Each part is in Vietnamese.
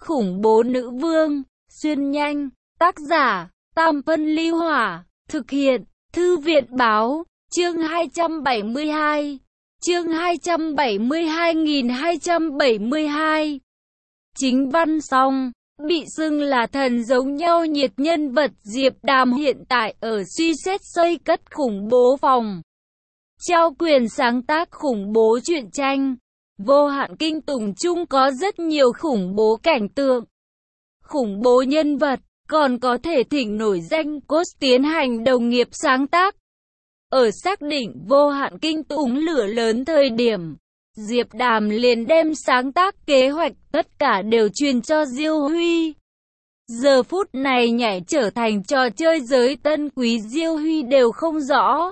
khủng bố nữ vương, xuyên nhanh, tác giả, Tam Phân Ly Hỏa, thực hiện, Thư viện Báo, chương 272, chương 272.272. Chính văn xong, bị xưng là thần giống nhau nhiệt nhân vật Diệp Đàm hiện tại ở suy xét xây cất khủng bố phòng. Trao quyền sáng tác khủng bố truyện tranh. Vô hạn kinh tủng chung có rất nhiều khủng bố cảnh tượng, khủng bố nhân vật, còn có thể thỉnh nổi danh cốt tiến hành đồng nghiệp sáng tác. Ở xác định vô hạn kinh tủng lửa lớn thời điểm, Diệp Đàm liền đem sáng tác kế hoạch tất cả đều truyền cho Diêu Huy. Giờ phút này nhảy trở thành trò chơi giới tân quý Diêu Huy đều không rõ.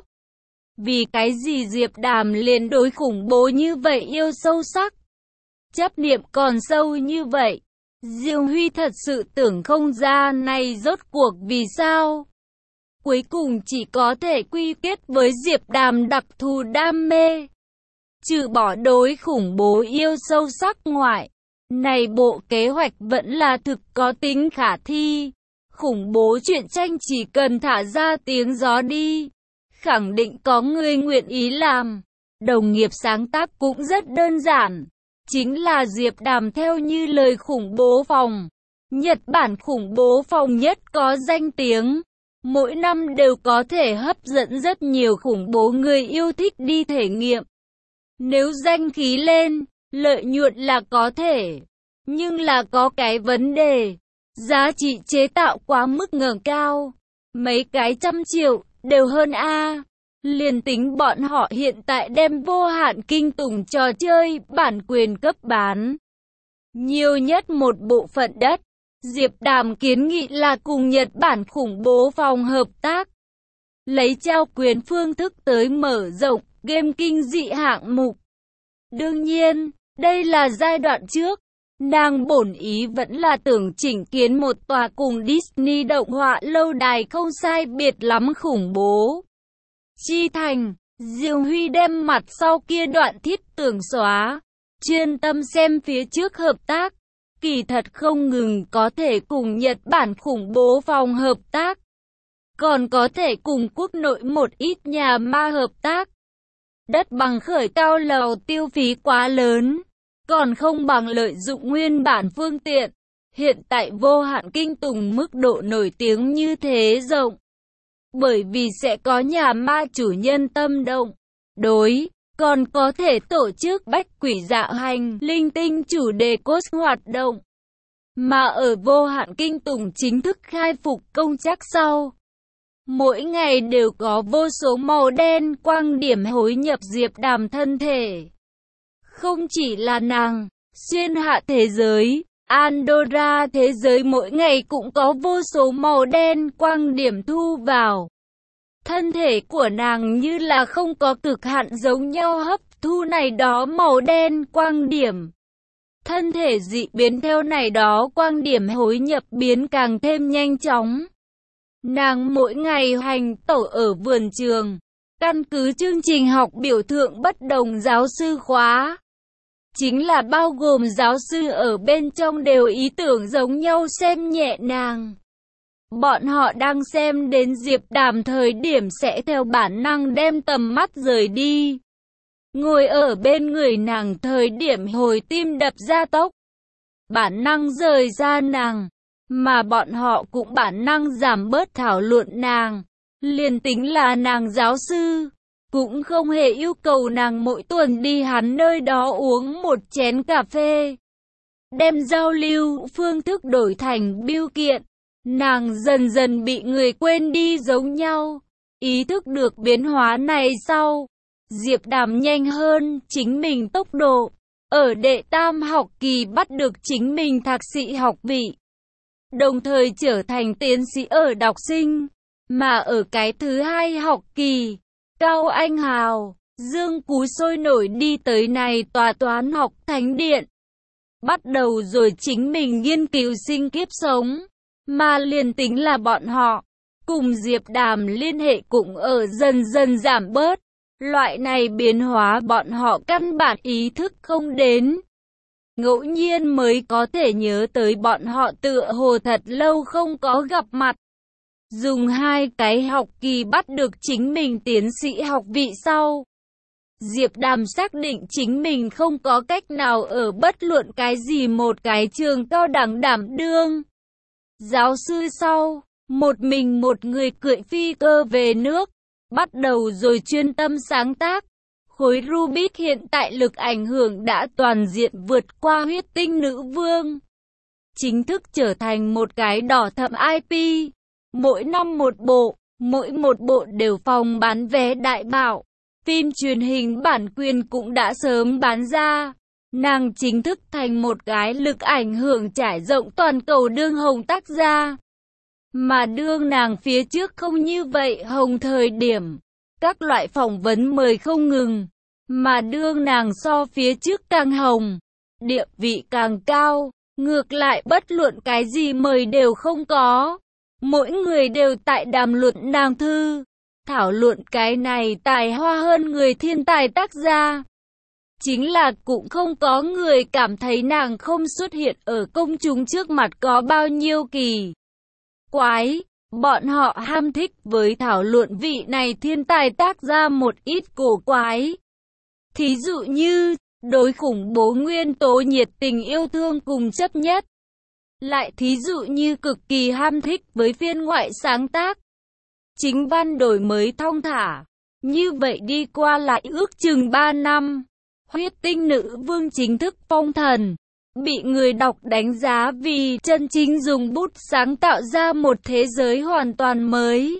Vì cái gì Diệp Đàm liền đối khủng bố như vậy yêu sâu sắc, chấp niệm còn sâu như vậy. Diêu Huy thật sự tưởng không ra này rốt cuộc vì sao. Cuối cùng chỉ có thể quy kết với Diệp Đàm đặc thù đam mê. Trừ bỏ đối khủng bố yêu sâu sắc ngoại, này bộ kế hoạch vẫn là thực có tính khả thi. Khủng bố truyện tranh chỉ cần thả ra tiếng gió đi, khẳng định có người nguyện ý làm. Đồng nghiệp sáng tác cũng rất đơn giản, chính là Diệp Đàm theo như lời khủng bố phòng. Nhật Bản khủng bố phòng nhất có danh tiếng, mỗi năm đều có thể hấp dẫn rất nhiều khủng bố người yêu thích đi thể nghiệm. Nếu danh khí lên, lợi nhuận là có thể, nhưng là có cái vấn đề, giá trị chế tạo quá mức ngẩng cao, mấy cái trăm triệu đều hơn a. Liền tính bọn họ hiện tại đem vô hạn kinh tủng trò chơi bản quyền cấp bán, nhiều nhất một bộ phận đất. Diệp Đàm kiến nghị là cùng Nhật Bản khủng bố phòng hợp tác, lấy trao quyền phương thức tới mở rộng game kinh dị hạng mục. Đương nhiên, đây là giai đoạn trước. Nàng bổn ý vẫn là tưởng chỉnh kiến một tòa cùng Disney động họa lâu đài không sai biệt lắm khủng bố chi thành. Diêu Huy đem mặt sau kia đoạn thiết tưởng xóa, chuyên tâm xem phía trước hợp tác. Kỳ thật không ngừng có thể cùng Nhật Bản khủng bố phòng hợp tác, còn có thể cùng quốc nội một ít nhà ma hợp tác. Đất bằng khởi cao lầu tiêu phí quá lớn, còn không bằng lợi dụng nguyên bản phương tiện. Hiện tại vô hạn kinh tủng mức độ nổi tiếng như thế rộng, bởi vì sẽ có nhà ma chủ nhân tâm động, đối, còn có thể tổ chức bách quỷ dạ hành, linh tinh chủ đề cốt hoạt động. Mà ở vô hạn kinh tủng chính thức khai phục công chắc sau, mỗi ngày đều có vô số màu đen quang điểm hối nhập Diệp Đàm thân thể. Không chỉ là nàng, xuyên hạ thế giới, Andorra thế giới mỗi ngày cũng có vô số màu đen quang điểm thu vào. Thân thể của nàng như là không có cực hạn giống nhau hấp thu này đó màu đen quang điểm. Thân thể dị biến theo này đó quang điểm hối nhập biến càng thêm nhanh chóng. Nàng mỗi ngày hành tẩu ở vườn trường, căn cứ chương trình học biểu thượng bất đồng giáo sư khóa. Chính là bao gồm giáo sư ở bên trong đều ý tưởng giống nhau xem nhẹ nàng. Bọn họ đang xem đến Diệp Đàm thời điểm sẽ theo bản năng đem tầm mắt rời đi. Ngồi ở bên người nàng thời điểm hồi tim đập gia tốc, bản năng rời ra nàng, mà bọn họ cũng bản năng giảm bớt thảo luận nàng. Liền tính là nàng giáo sư, cũng không hề yêu cầu nàng mỗi tuần đi hắn nơi đó uống một chén cà phê. Đem giao lưu phương thức đổi thành bưu kiện, nàng dần dần bị người quên đi giống nhau. Ý thức được biến hóa này sau, Diệp Đàm nhanh hơn chính mình tốc độ, ở đệ tam học kỳ bắt được chính mình thạc sĩ học vị, đồng thời trở thành tiến sĩ ở đọc sinh, mà ở cái thứ hai học kỳ, Cao Anh Hào, Dương Cú sôi nổi đi tới này tòa toán học thánh điện, bắt đầu rồi chính mình nghiên cứu sinh kiếp sống, mà liền tính là bọn họ, cùng Diệp Đàm liên hệ cũng ở dần dần giảm bớt. Loại này biến hóa bọn họ căn bản ý thức không đến. ngẫu nhiên mới có thể nhớ tới bọn họ tựa hồ thật lâu không có gặp mặt. Dùng 2 cái học kỳ bắt được chính mình tiến sĩ học vị sau. Diệp Đàm xác định chính mình không có cách nào ở bất luận cái gì một cái trường cao đẳng đảm đương giáo sư sau, một mình một người cưỡi phi cơ về nước, bắt đầu rồi chuyên tâm sáng tác. Khối Rubik hiện tại lực ảnh hưởng đã toàn diện vượt qua Huyết Tinh Nữ Vương. Chính thức trở thành một cái đỏ thẫm IP. Mỗi năm một bộ, mỗi một bộ đều phòng bán vé đại bạo. Phim truyền hình bản quyền cũng đã sớm bán ra. Nàng chính thức thành một cái lực ảnh hưởng trải rộng toàn cầu đương hồng tác gia. Mà đương nàng phía trước không như vậy hồng thời điểm, các loại phỏng vấn mời không ngừng. Mà đương nàng so phía trước càng hồng, địa vị càng cao, ngược lại bất luận cái gì mời đều không có. Mỗi người đều tại đàm luận nàng thư, thảo luận cái này tài hoa hơn người thiên tài tác gia. Chính là cũng không có người cảm thấy nàng không xuất hiện ở công chúng trước mặt có bao nhiêu kỳ quái. Bọn họ ham thích với thảo luận vị này thiên tài tác gia một ít cổ quái. Thí dụ như, đối khủng bố nguyên tố nhiệt tình yêu thương cùng chấp nhất. Lại thí dụ như cực kỳ ham thích với phiên ngoại sáng tác. Chính văn đổi mới thong thả. Như vậy đi qua lại ước chừng 3 năm. Huyết Tinh Nữ Vương chính thức phong thần. Bị người đọc đánh giá vì chân chính dùng bút sáng tạo ra một thế giới hoàn toàn mới.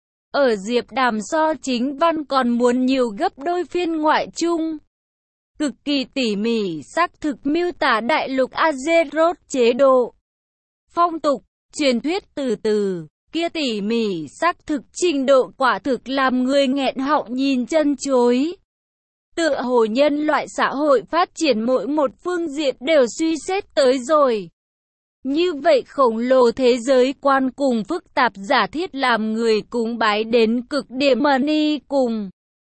Ở Diệp Đàm so chính văn còn muốn nhiều gấp đôi phiên ngoại chung. Cực kỳ tỉ mỉ xác thực miêu tả đại lục Azeroth chế độ, phong tục, truyền thuyết từ từ, kia tỉ mỉ xác thực trình độ quả thực làm người nghẹn họng nhìn chân chối. Tựa hồ nhân loại xã hội phát triển mỗi một phương diện đều suy xét tới rồi. Như vậy khổng lồ thế giới quan cùng phức tạp giả thiết làm người cúng bái đến cực điểm money cùng.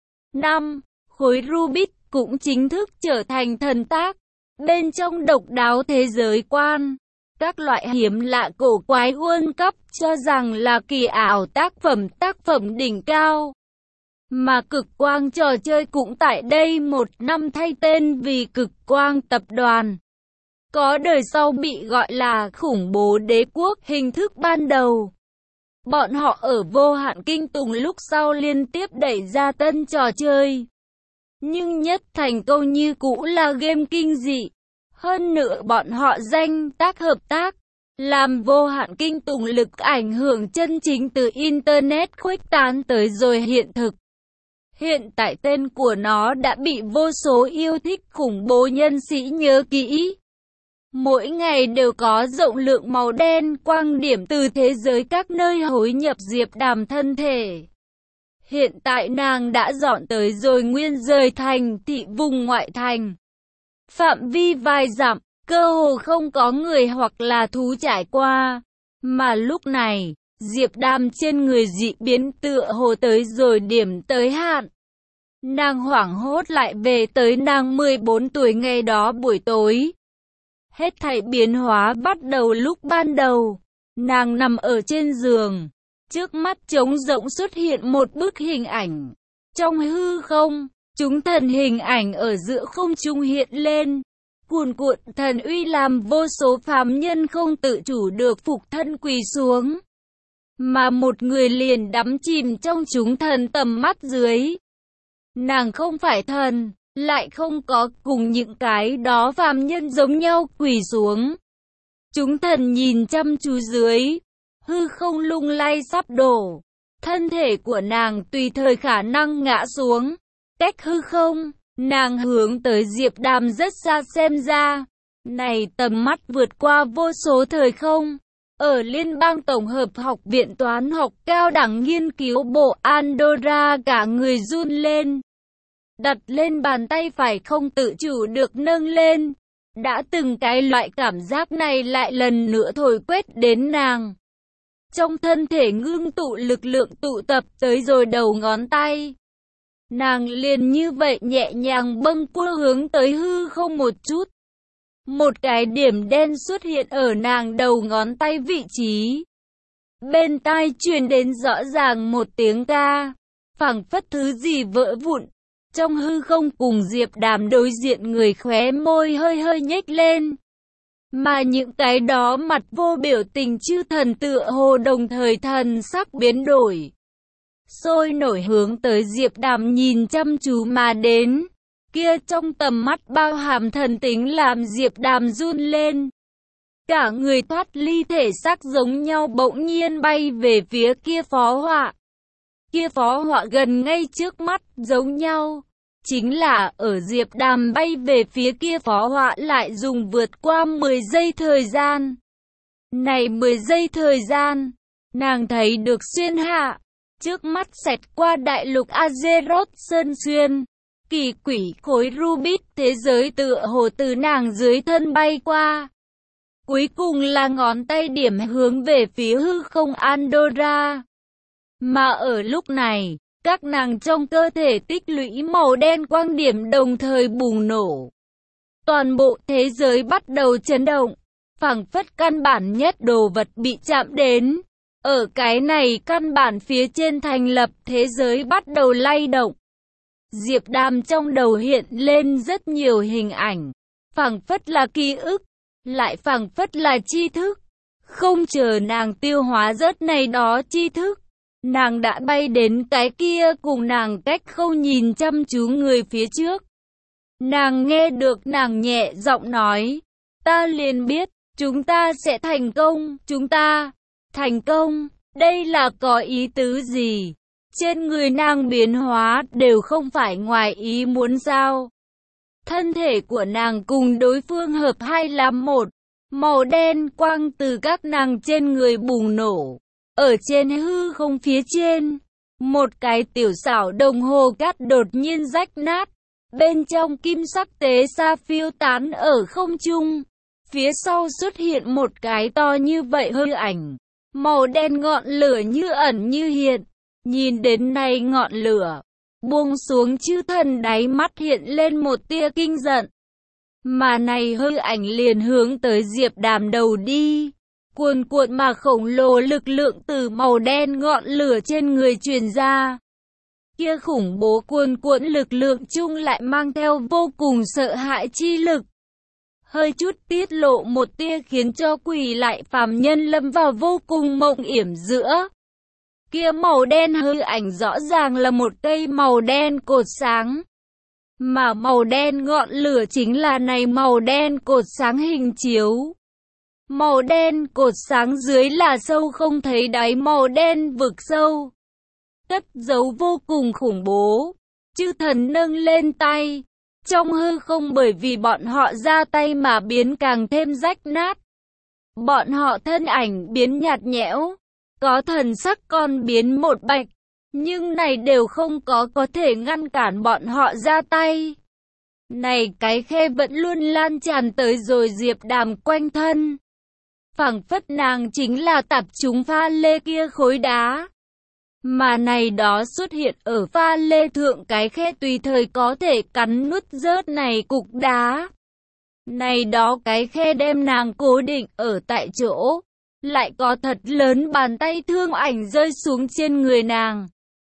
5. Khối Rubik cũng chính thức trở thành thần tác. Bên trong độc đáo thế giới quan, các loại hiếm lạ cổ quái World Cup cho rằng là kỳ ảo tác phẩm đỉnh cao. Mà Cực Quang trò chơi cũng tại đây một năm thay tên vì Cực Quang Tập đoàn. Có đời sau bị gọi là khủng bố đế quốc hình thức ban đầu. Bọn họ ở Vô Hạn Kinh Tùng lúc sau liên tiếp đẩy ra tân trò chơi. Nhưng nhất thành công như cũ là game kinh dị. Hơn nữa bọn họ danh tác hợp tác, làm Vô Hạn Kinh Tùng lực ảnh hưởng chân chính từ Internet khuếch tán tới rồi hiện thực. Hiện tại tên của nó đã bị vô số yêu thích khủng bố nhân sĩ nhớ kỹ. Mỗi ngày đều có rộng lượng màu đen quang điểm từ thế giới các nơi hối nhập Diệp Đàm thân thể. Hiện tại nàng đã dọn tới rồi nguyên rời thành thị vùng ngoại thành. Phạm vi vài dặm, cơ hồ không có người hoặc là thú trải qua. Mà lúc này, Diệp Đàm trên người dị biến tựa hồ tới rồi điểm tới hạn. Nàng hoảng hốt lại về tới nàng 14 tuổi ngày đó buổi tối. Hết thảy biến hóa bắt đầu lúc ban đầu. Nàng nằm ở trên giường. Trước mắt trống rỗng xuất hiện một bức hình ảnh. Trong hư không, chúng thần hình ảnh ở giữa không trung hiện lên. Cuồn cuộn thần uy làm vô số phàm nhân không tự chủ được phục thân quỳ xuống. Mà một người liền đắm chìm trong chúng thần tầm mắt dưới. Nàng không phải thần, lại không có cùng những cái đó phàm nhân giống nhau quỳ xuống. Chúng thần nhìn chăm chú dưới, hư không lung lay sắp đổ. Thân thể của nàng tùy thời khả năng ngã xuống. Cách hư không, nàng hướng tới Diệp Đàm rất xa xem ra. Này tầm mắt vượt qua vô số thời không. Ở Liên bang Tổng hợp Học viện Toán học cao đẳng nghiên cứu bộ Andorra cả người run lên. Đặt lên bàn tay phải không tự chủ được nâng lên. Đã từng cái loại cảm giác này lại lần nữa thổi quét đến nàng. Trong thân thể ngưng tụ lực lượng tụ tập tới rồi đầu ngón tay. Nàng liền như vậy nhẹ nhàng bâng quơ hướng tới hư không một chút. Một cái điểm đen xuất hiện ở nàng đầu ngón tay vị trí. Bên tai truyền đến rõ ràng một tiếng ca, phảng phất thứ gì vỡ vụn. Trong hư không cùng Diệp Đàm đối diện, người khóe môi hơi hơi nhếch lên. Mà những cái đó mặt vô biểu tình chư thần tựa hồ đồng thời thần sắc biến đổi. Sôi nổi hướng tới Diệp Đàm nhìn chăm chú mà đến. Kia trong tầm mắt bao hàm thần tính làm Diệp Đàm run lên. Cả người thoát ly thể xác giống nhau bỗng nhiên bay về phía kia phó họa. Kia phó họa gần ngay trước mắt giống nhau. Chính là ở Diệp Đàm bay về phía kia phó họa lại dùng vượt qua 10 giây thời gian. Này 10 giây thời gian, nàng thấy được xuyên hạ. Trước mắt xẹt qua đại lục Azeroth sơn xuyên. Kỳ quỷ khối Rubik thế giới tựa hồ từ nàng dưới thân bay qua. Cuối cùng là ngón tay điểm hướng về phía hư không Andorra. Mà ở lúc này, các nàng trong cơ thể tích lũy màu đen quang điểm đồng thời bùng nổ. Toàn bộ thế giới bắt đầu chấn động, phảng phất căn bản nhất đồ vật bị chạm đến. Ở cái này căn bản phía trên thành lập thế giới bắt đầu lay động. Diệp Đàm trong đầu hiện lên rất nhiều hình ảnh, phảng phất là ký ức, lại phảng phất là tri thức. Không chờ nàng tiêu hóa rớt này đó tri thức, nàng đã bay đến cái kia cùng nàng cách không nhìn chăm chú người phía trước. Nàng nghe được nàng nhẹ giọng nói, ta liền biết, chúng ta sẽ thành công, chúng ta thành công, đây là có ý tứ gì? Trên người nàng biến hóa đều không phải ngoài ý muốn sao? Thân thể của nàng cùng đối phương hợp hai làm một, màu đen quang từ các nàng trên người bùng nổ. Ở trên hư không phía trên, một cái tiểu xảo đồng hồ cát đột nhiên rách nát. Bên trong kim sắc tế sa phiêu tán ở không trung. Phía sau xuất hiện một cái to như vậy hư ảnh. Màu đen ngọn lửa như ẩn như hiện. Nhìn đến này ngọn lửa, buông xuống chư thần đáy mắt hiện lên một tia kinh giận. Mà này hư ảnh liền hướng tới Diệp Đàm đầu đi. Cuồn cuộn mà khổng lồ lực lượng từ màu đen ngọn lửa trên người truyền ra. Kia khủng bố cuồn cuộn lực lượng chung lại mang theo vô cùng sợ hãi chi lực. Hơi chút tiết lộ một tia khiến cho quỷ lại phàm nhân lâm vào vô cùng mộng yểm giữa. Kia màu đen hư ảnh rõ ràng là một cây màu đen cột sáng. Mà màu đen ngọn lửa chính là này màu đen cột sáng hình chiếu. Màu đen cột sáng dưới là sâu không thấy đáy màu đen vực sâu. Cất giấu vô cùng khủng bố. Chư thần nâng lên tay. Trong hư không bởi vì bọn họ ra tay mà biến càng thêm rách nát. Bọn họ thân ảnh biến nhạt nhẽo. Có thần sắc còn biến một bạch. Nhưng này đều không có thể ngăn cản bọn họ ra tay. Này cái khe vẫn luôn lan tràn tới rồi Diệp Đàm quanh thân. Phảng phất nàng chính là tạp chúng pha lê kia khối đá. Mà này đó xuất hiện ở pha lê thượng cái khe tùy thời có thể cắn nuốt rớt này cục đá. Này đó cái khe đem nàng cố định ở tại chỗ. Lại có thật lớn bàn tay thương ảnh rơi xuống trên người nàng.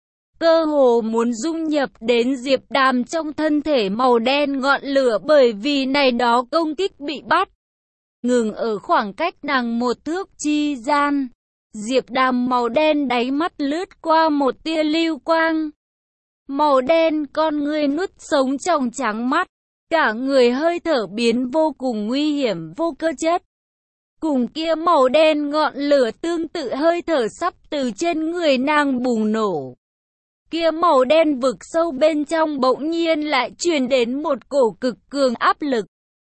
Cơ hồ muốn dung nhập đến Diệp Đàm trong thân thể màu đen ngọn lửa bởi vì này đó công kích bị bắt. Ngừng ở khoảng cách nàng một thước chi gian. Diệp Đàm màu đen đáy mắt lướt qua một tia lưu quang. Màu đen con người nuốt sống trong trắng mắt. Cả người hơi thở biến vô cùng nguy hiểm vô cơ chất. Cùng kia màu đen ngọn lửa tương tự hơi thở sắp từ trên người nàng bùng nổ. Kia màu đen vực sâu bên trong bỗng nhiên lại truyền đến một cổ cực cường áp lực.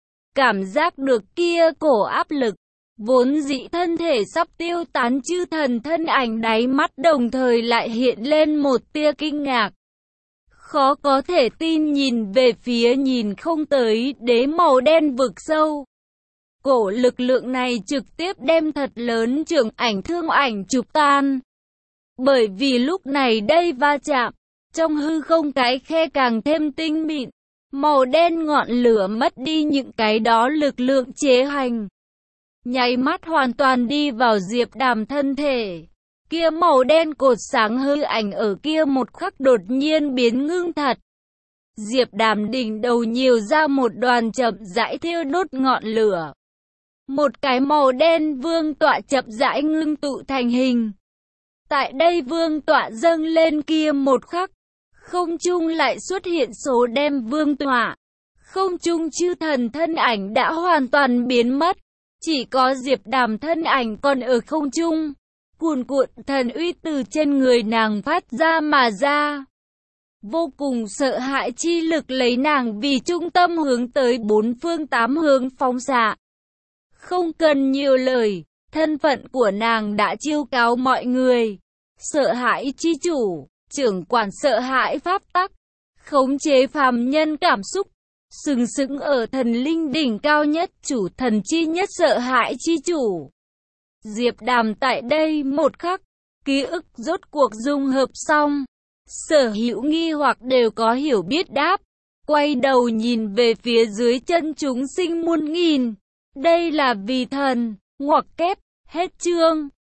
Cảm giác được kia cổ áp lực, vốn dĩ thân thể sắp tiêu tán chư thần thân ảnh đáy mắt đồng thời lại hiện lên một tia kinh ngạc. Khó có thể tin nhìn về phía nhìn không tới đế màu đen vực sâu. Cổ lực lượng này trực tiếp đem thật lớn trường ảnh thương ảnh chụp tan. Bởi vì lúc này đây va chạm, trong hư không cái khe càng thêm tinh mịn, Màu đen ngọn lửa mất đi những cái đó lực lượng chế hành. Nháy mắt hoàn toàn đi vào Diệp Đàm thân thể. Kia màu đen cột sáng hư ảnh ở kia một khắc đột nhiên biến ngưng thật. Diệp Đàm đỉnh đầu nhiều ra một đoàn chậm rãi thiêu đốt ngọn lửa. Một cái màu đen vương tọa chậm rãi ngưng tụ thành hình. Tại đây vương tọa dâng lên kia một khắc, không trung lại xuất hiện số đem vương tọa. Không trung chư thần thân ảnh đã hoàn toàn biến mất, chỉ có Diệp Đàm thân ảnh còn ở không trung. Cuồn cuộn thần uy từ trên người nàng phát ra mà ra. Vô cùng sợ hãi chi lực lấy nàng vì trung tâm hướng tới bốn phương tám hướng phóng xạ. Không cần nhiều lời, thân phận của nàng đã chiêu cáo mọi người. Sợ hãi chi chủ, trưởng quản sợ hãi pháp tắc, khống chế phàm nhân cảm xúc, sừng sững ở thần linh đỉnh cao nhất, chủ thần chi nhất sợ hãi chi chủ. Diệp Đàm tại đây một khắc, ký ức rốt cuộc dung hợp xong. Sở hữu nghi hoặc đều có hiểu biết đáp. Quay đầu nhìn về phía dưới chân chúng sinh muôn nghìn. Đây là vì thần, ngoặc kép, hết chương.